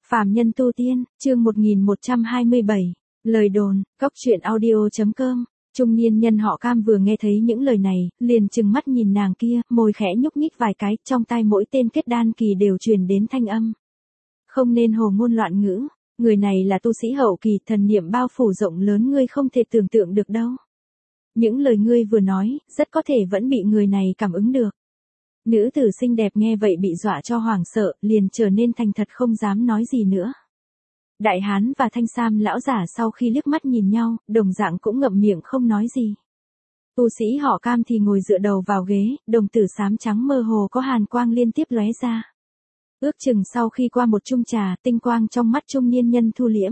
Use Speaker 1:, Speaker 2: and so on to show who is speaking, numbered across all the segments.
Speaker 1: Phàm nhân tu tiên, chương 1127, lời đồn, cóc truyện audio.com. Trung niên nhân họ Cam vừa nghe thấy những lời này, liền trừng mắt nhìn nàng kia, môi khẽ nhúc nhích vài cái, trong tai mỗi tên kết đan kỳ đều truyền đến thanh âm. Không nên hồ ngôn loạn ngữ, người này là tu sĩ hậu kỳ, thần niệm bao phủ rộng lớn, ngươi không thể tưởng tượng được đâu. Những lời ngươi vừa nói, rất có thể vẫn bị người này cảm ứng được. Nữ tử xinh đẹp nghe vậy bị dọa cho hoảng sợ, liền trở nên thành thật không dám nói gì nữa. Đại hán và thanh sam lão giả sau khi liếc mắt nhìn nhau, đồng dạng cũng ngậm miệng không nói gì. Tu sĩ họ Cam thì ngồi dựa đầu vào ghế, đồng tử xám trắng mơ hồ có hàn quang liên tiếp lóe ra. Ước chừng sau khi qua một chung trà, tinh quang trong mắt trung niên nhân thu liễm.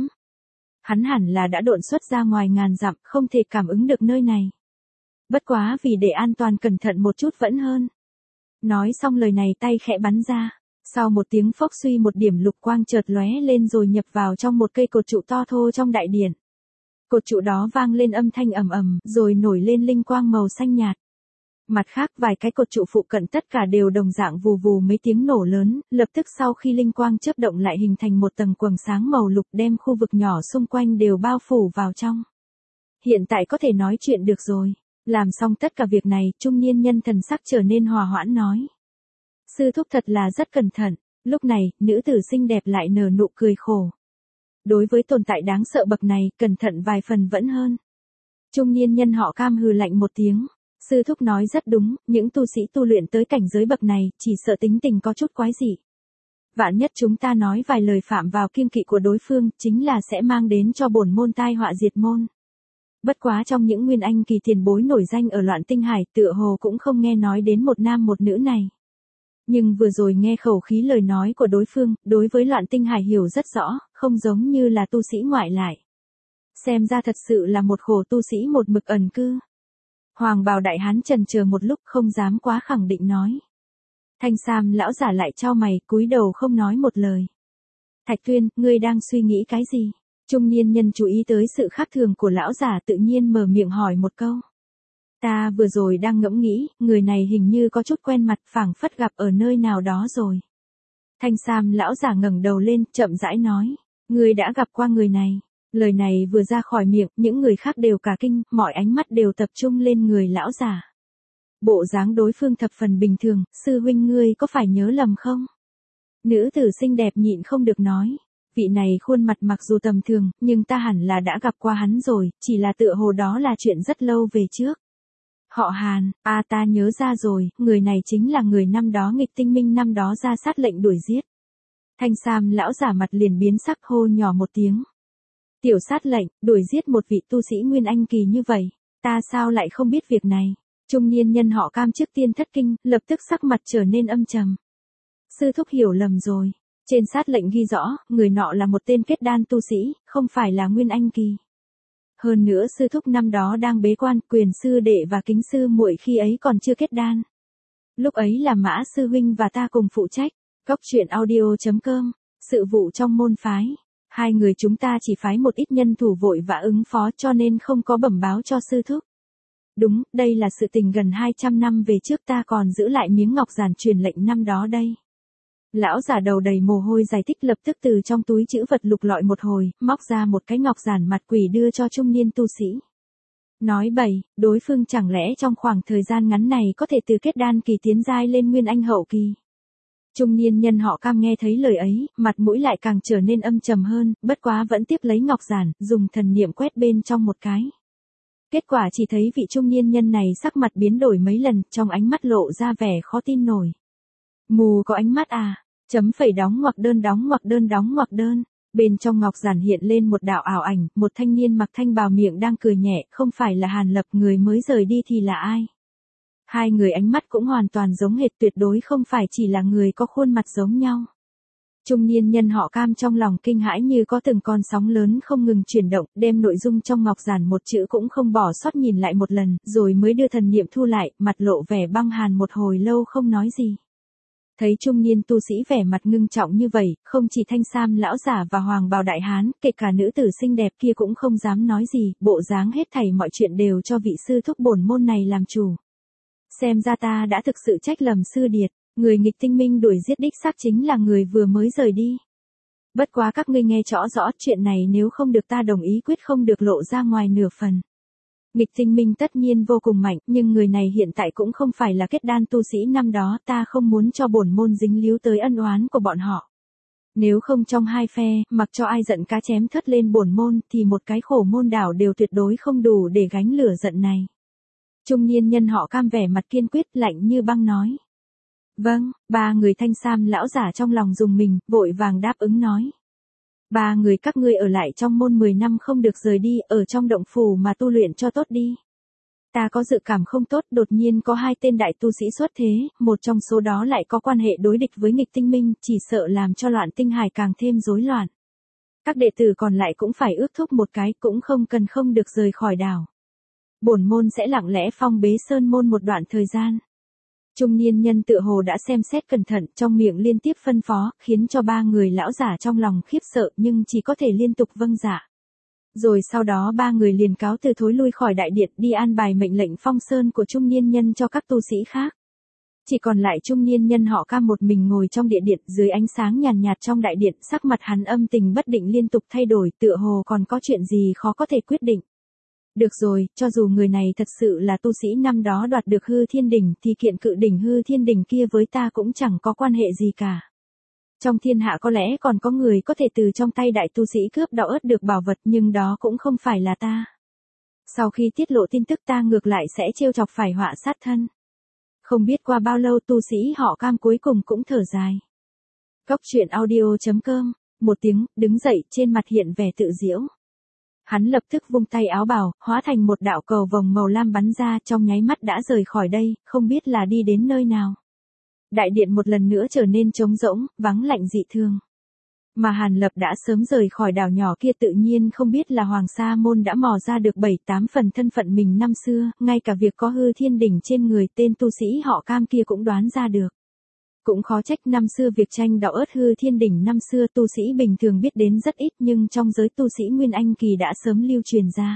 Speaker 1: Hắn hẳn là đã độn xuất ra ngoài ngàn dặm, không thể cảm ứng được nơi này. Bất quá vì để an toàn cẩn thận một chút vẫn hơn. Nói xong lời này tay khẽ bắn ra. Sau một tiếng phốc suy, một điểm lục quang chợt lóe lên rồi nhập vào trong một cây cột trụ to thô trong đại điện. Cột trụ đó vang lên âm thanh ầm ầm, rồi nổi lên linh quang màu xanh nhạt. Mặt khác vài cái cột trụ phụ cận tất cả đều đồng dạng vù vù mấy tiếng nổ lớn, lập tức sau khi linh quang chớp động lại hình thành một tầng quầng sáng màu lục đem khu vực nhỏ xung quanh đều bao phủ vào trong. Hiện tại có thể nói chuyện được rồi. Làm xong tất cả việc này, trung niên nhân thần sắc trở nên hòa hoãn nói. Sư thúc thật là rất cẩn thận. Lúc này, nữ tử xinh đẹp lại nở nụ cười khổ. Đối với tồn tại đáng sợ bậc này, cẩn thận vài phần vẫn hơn. Trung niên nhân họ Cam hừ lạnh một tiếng. Sư thúc nói rất đúng, những tu sĩ tu luyện tới cảnh giới bậc này, chỉ sợ tính tình có chút quái dị. Vạn nhất chúng ta nói vài lời phạm vào kiêng kỵ của đối phương, chính là sẽ mang đến cho bổn môn tai họa diệt môn. Bất quá trong những nguyên anh kỳ tiền bối nổi danh ở Loạn Tinh Hải, tựa hồ cũng không nghe nói đến một nam một nữ này. Nhưng vừa rồi nghe khẩu khí lời nói của đối phương, đối với Loạn Tinh Hải hiểu rất rõ, không giống như là tu sĩ ngoại lại. Xem ra thật sự là một khổ tu sĩ một mực ẩn cư. Hoàng bào đại hán chần chờ một lúc không dám quá khẳng định nói. Thanh sam lão giả lại chau mày, cúi đầu không nói một lời. Thạch Tuyên, ngươi đang suy nghĩ cái gì? Trung niên nhân chú ý tới sự khác thường của lão giả tự nhiên mở miệng hỏi một câu. Ta vừa rồi đang ngẫm nghĩ, người này hình như có chút quen mặt, phảng phất gặp ở nơi nào đó rồi. Thanh sam lão giả ngẩng đầu lên, chậm rãi nói. Ngươi đã gặp qua người này. Lời này vừa ra khỏi miệng, những người khác đều cả kinh, mọi ánh mắt đều tập trung lên người lão giả. Bộ dáng đối phương thập phần bình thường, sư huynh ngươi có phải nhớ lầm không? Nữ tử xinh đẹp nhịn không được nói. Vị này khuôn mặt mặc dù tầm thường, nhưng ta hẳn là đã gặp qua hắn rồi, chỉ là tựa hồ đó là chuyện rất lâu về trước. Họ Hàn, ta nhớ ra rồi, người này chính là người năm đó nghịch tinh minh năm đó ra sát lệnh đuổi giết. Thanh sam lão giả mặt liền biến sắc, hô nhỏ một tiếng. Tiểu sát lệnh, đuổi giết một vị tu sĩ nguyên anh kỳ như vậy, ta sao lại không biết việc này? Trung niên nhân họ Cam trước tiên thất kinh, lập tức sắc mặt trở nên âm trầm. Sư thúc hiểu lầm rồi. Trên sát lệnh ghi rõ, người nọ là một tên kết đan tu sĩ, không phải là nguyên anh kỳ. Hơn nữa sư thúc năm đó đang bế quan, quyền sư đệ và kính sư muội khi ấy còn chưa kết đan. Lúc ấy là Mã sư huynh và ta cùng phụ trách. Cóc truyện audio.com. Sự vụ trong môn phái. Hai người chúng ta chỉ phái một ít nhân thủ vội vã ứng phó cho nên không có bẩm báo cho sư thúc. Đúng, đây là sự tình gần 200 năm về trước, ta còn giữ lại miếng ngọc giản truyền lệnh năm đó đây. Lão giả đầu đầy mồ hôi giải thích, lập tức từ trong túi trữ vật lục lọi một hồi, móc ra một cái ngọc giản mặt quỷ đưa cho trung niên tu sĩ. Nói bậy, đối phương chẳng lẽ trong khoảng thời gian ngắn này có thể từ kết đan kỳ tiến giai lên nguyên anh hậu kỳ. Trung niên nhân họ Cam nghe thấy lời ấy, mặt mũi lại càng trở nên âm trầm hơn, bất quá vẫn tiếp lấy ngọc giản, dùng thần niệm quét bên trong một cái. Kết quả chỉ thấy vị trung niên nhân này sắc mặt biến đổi mấy lần, trong ánh mắt lộ ra vẻ khó tin nổi. Mù có ánh mắt à? Chấm phẩy đóng ngoặc đơn đóng ngoặc đơn đóng ngoặc đơn. Bên trong ngọc giản hiện lên một đạo ảo ảnh, một thanh niên mặc thanh bào miệng đang cười nhẹ, không phải là Hàn Lập, người mới rời đi thì là ai? Hai người ánh mắt cũng hoàn toàn giống hệt, tuyệt đối không phải chỉ là người có khuôn mặt giống nhau. Trung niên nhân họ Cam trong lòng kinh hãi như có từng con sóng lớn không ngừng chuyển động, đem nội dung trong ngọc giản một chữ cũng không bỏ sót nhìn lại một lần, rồi mới đưa thần niệm thu lại, mặt lộ vẻ băng hàn một hồi lâu không nói gì. Thấy trung niên tu sĩ vẻ mặt ngưng trọng như vậy, không chỉ thanh sam lão giả và hoàng bào đại hán, kể cả nữ tử xinh đẹp kia cũng không dám nói gì, bộ dáng hết thảy mọi chuyện đều cho vị sư thúc bổn môn này làm chủ. Xem ra ta đã thực sự trách lầm sư điệt, người nghịch tinh minh đuổi giết đích xác chính là người vừa mới rời đi. Bất quá các ngươi nghe rõ chuyện này nếu không được ta đồng ý quyết không được lộ ra ngoài nửa phần. Nghịch Tinh Minh tất nhiên vô cùng mạnh, nhưng người này hiện tại cũng không phải là kết đan tu sĩ năm đó, ta không muốn cho bổn môn dính líu tới ân oán của bọn họ. Nếu không trong hai phe, mặc cho ai giận cá chém thớt lên bổn môn, thì một cái khổ môn đảo đều tuyệt đối không đủ để gánh lửa giận này. Trung niên nhân họ Cam vẻ mặt kiên quyết lạnh như băng nói. Vâng, ba người thanh sam lão giả trong lòng dùng mình, vội vàng đáp ứng nói. Ba người các ngươi ở lại trong môn 10 năm không được rời đi, ở trong động phủ mà tu luyện cho tốt đi. Ta có dự cảm không tốt, đột nhiên có hai tên đại tu sĩ xuất thế, một trong số đó lại có quan hệ đối địch với nghịch tinh minh, chỉ sợ làm cho loạn tinh hải càng thêm rối loạn. Các đệ tử còn lại cũng phải ước thúc một cái, cũng không được rời khỏi đảo. Bổn môn sẽ lặng lẽ phong bế sơn môn một đoạn thời gian. Trung niên nhân tựa hồ đã xem xét cẩn thận, trong miệng liên tiếp phân phó, khiến cho ba người lão giả trong lòng khiếp sợ nhưng chỉ có thể liên tục vâng dạ. Rồi sau đó ba người liền cáo từ thối lui khỏi đại điện đi an bài mệnh lệnh phong sơn của trung niên nhân cho các tu sĩ khác. Chỉ còn lại trung niên nhân họ Cam một mình ngồi trong địa điện dưới ánh sáng nhàn nhạt trong đại điện, sắc mặt hắn âm tình bất định liên tục thay đổi, tựa hồ còn có chuyện gì khó có thể quyết định. Được rồi, cho dù người này thật sự là tu sĩ năm đó đoạt được hư thiên đỉnh thì kiện cự đỉnh hư thiên đỉnh kia với ta cũng chẳng có quan hệ gì cả. Trong thiên hạ có lẽ còn có người có thể từ trong tay đại tu sĩ cướp đào ớt được bảo vật nhưng đó cũng không phải là ta. Sau khi tiết lộ tin tức ta ngược lại sẽ trêu chọc phải họa sát thân. Không biết qua bao lâu tu sĩ họ Cam cuối cùng cũng thở dài. Cóc truyện audio.com, một tiếng, đứng dậy trên mặt hiện vẻ tự giễu. Hắn lập tức vung tay áo bào, hóa thành một đạo cầu vồng màu lam bắn ra, trong nháy mắt đã rời khỏi đây, không biết là đi đến nơi nào. Đại điện một lần nữa trở nên trống rỗng, vắng lạnh dị thường. Mà Hàn Lập đã sớm rời khỏi đảo nhỏ kia, tự nhiên không biết là Hoàng Sa Môn đã mò ra được 7-8 phần thân phận mình năm xưa, ngay cả việc có hư thiên đỉnh trên người tên tu sĩ họ Cam kia cũng đoán ra được. Cũng khó trách năm xưa việc tranh đạo ớt hư thiên đỉnh năm xưa tu sĩ bình thường biết đến rất ít, nhưng trong giới tu sĩ Nguyên Anh kỳ đã sớm lưu truyền ra.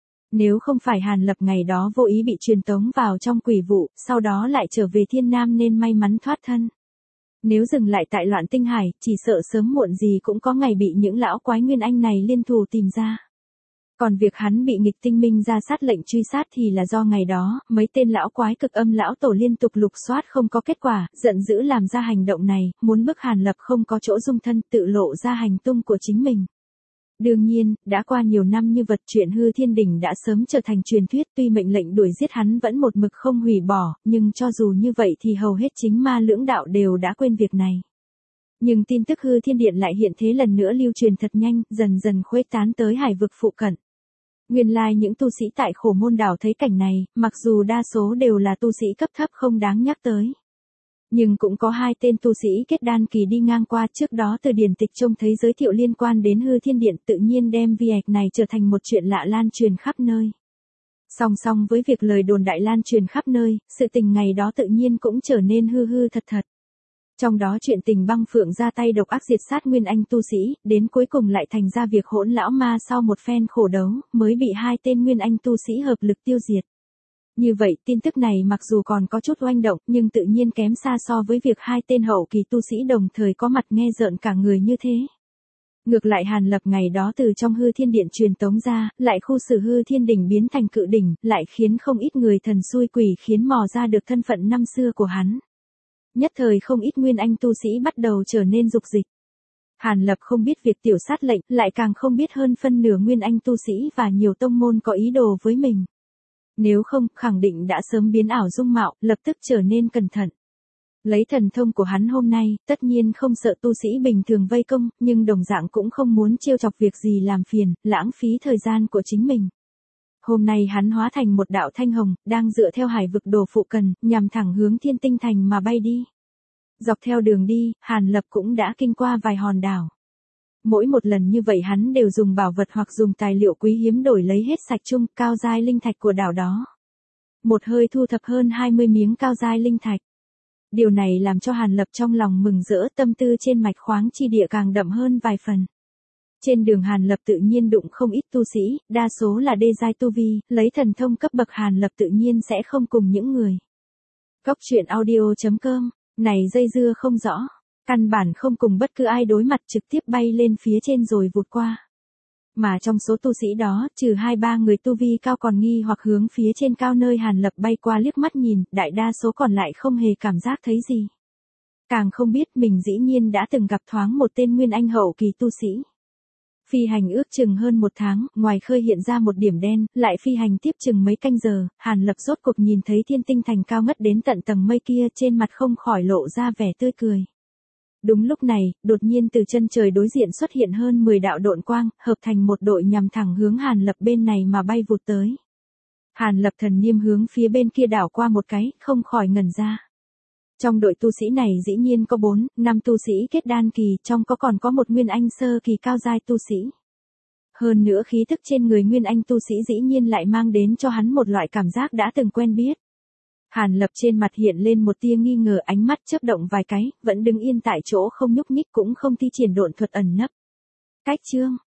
Speaker 1: Nếu không phải Hàn Lập ngày đó vô ý bị truyền tống vào trong quỷ vụ, sau đó lại trở về Thiên Nam nên may mắn thoát thân. Nếu dừng lại tại loạn tinh hải, chỉ sợ sớm muộn gì cũng có ngày bị những lão quái Nguyên Anh này liên thủ tìm ra. Còn việc hắn bị nghịch tinh minh ra sát lệnh truy sát thì là do ngày đó, mấy tên lão quái cực âm lão tổ liên tục lục soát không có kết quả, giận dữ làm ra hành động này, muốn bức Hàn Lập không có chỗ dung thân, tự lộ ra hành tung của chính mình. Đương nhiên, đã qua nhiều năm như vật, chuyện hư thiên đỉnh đã sớm trở thành truyền thuyết, tuy mệnh lệnh đuổi giết hắn vẫn một mực không hủy bỏ, nhưng cho dù như vậy thì hầu hết chính ma lưỡng đạo đều đã quên việc này. Nhưng tin tức hư thiên điện lại hiện thế lần nữa lưu truyền thật nhanh, dần dần khuếch tán tới hải vực phụ cận. Nguyên lai những tu sĩ tại khổ môn đảo thấy cảnh này, mặc dù đa số đều là tu sĩ cấp thấp không đáng nhắc tới. Nhưng cũng có hai tên tu sĩ kết đan kỳ đi ngang qua, trước đó từ điển tịch trông thấy giới thiệu liên quan đến hư thiên điện, tự nhiên đem việc này trở thành một chuyện lạ lan truyền khắp nơi. Song song với việc lời đồn đại lan truyền khắp nơi, sự tình ngày đó tự nhiên cũng trở nên hư hư thật thật. Trong đó chuyện tình băng phượng ra tay độc ác diệt sát Nguyên Anh tu sĩ, đến cuối cùng lại thành ra việc hỗn lão ma sau một phen khổ đấu, mới bị hai tên Nguyên Anh tu sĩ hợp lực tiêu diệt. Như vậy, tin tức này mặc dù còn có chút oanh động, nhưng tự nhiên kém xa so với việc hai tên hậu kỳ tu sĩ đồng thời có mặt nghe rợn cả người như thế. Ngược lại Hàn Lập ngày đó từ trong hư thiên điện truyền tống ra, lại khu xử hư thiên đỉnh biến thành cự đỉnh, lại khiến không ít người thần xui quỷ khiến mò ra được thân phận năm xưa của hắn. Nhất thời không ít Nguyên Anh tu sĩ bắt đầu trở nên dục dịch. Hàn Lập không biết việc tiểu sát lệnh, lại càng không biết hơn phân nửa Nguyên Anh tu sĩ và nhiều tông môn có ý đồ với mình. Nếu không, khẳng định đã sớm biến ảo dung mạo, lập tức trở nên cẩn thận. Lấy thần thông của hắn hôm nay, tất nhiên không sợ tu sĩ bình thường vây công, nhưng đồng dạng cũng không muốn trêu chọc việc gì làm phiền, lãng phí thời gian của chính mình. Hôm nay hắn hóa thành một đạo thanh hồng, đang dựa theo hải vực đồ phụ cần, nhằm thẳng hướng Thiên Tinh Thành mà bay đi. Dọc theo đường đi, Hàn Lập cũng đã kinh qua vài hòn đảo. Mỗi một lần như vậy hắn đều dùng bảo vật hoặc dùng tài liệu quý hiếm đổi lấy hết sạch chung cao giai linh thạch của đảo đó. Một hơi thu thập hơn 20 miếng cao giai linh thạch. Điều này làm cho Hàn Lập trong lòng mừng rỡ, tâm tư trên mạch khoáng chi địa càng đậm hơn vài phần. Trên đường Hàn Lập tự nhiên đụng không ít tu sĩ, đa số là đê giai tu vi, lấy thần thông cấp bậc Hàn Lập tự nhiên sẽ không cùng những người. Cóc truyện audio.com, này dây dưa không rõ. Căn bản không cùng bất cứ ai đối mặt, trực tiếp bay lên phía trên rồi vụt qua. Mà trong số tu sĩ đó, trừ 2-3 người tu vi cao còn nghi hoặc hướng phía trên cao nơi Hàn Lập bay qua liếc mắt nhìn, đại đa số còn lại không hề cảm giác thấy gì. Càng không biết mình dĩ nhiên đã từng gặp thoáng một tên nguyên anh hậu kỳ tu sĩ. Phi hành ước chừng hơn 1 tháng, ngoài khơi hiện ra một điểm đen, lại phi hành tiếp chừng mấy canh giờ, Hàn Lập rốt cuộc nhìn thấy thiên tinh thành cao ngất đến tận tầng mây kia, trên mặt không khỏi lộ ra vẻ tươi cười. Đúng lúc này, đột nhiên từ chân trời đối diện xuất hiện hơn 10 đạo độn quang, hợp thành một đội nhằm thẳng hướng Hàn Lập bên này mà bay vụt tới. Hàn Lập thần niêm hướng phía bên kia đảo qua một cái, không khỏi ngẩn ra. Trong đội tu sĩ này dĩ nhiên có 4-5 tu sĩ kết đan kỳ, trong còn có một nguyên anh sơ kỳ cao giai tu sĩ. Hơn nữa khí tức trên người nguyên anh tu sĩ dĩ nhiên lại mang đến cho hắn một loại cảm giác đã từng quen biết. Hàn Lập trên mặt hiện lên một tia nghi ngờ, ánh mắt chớp động vài cái, vẫn đứng yên tại chỗ không nhúc nhích, cũng không thi triển độn thuật ẩn nấp. Cách chương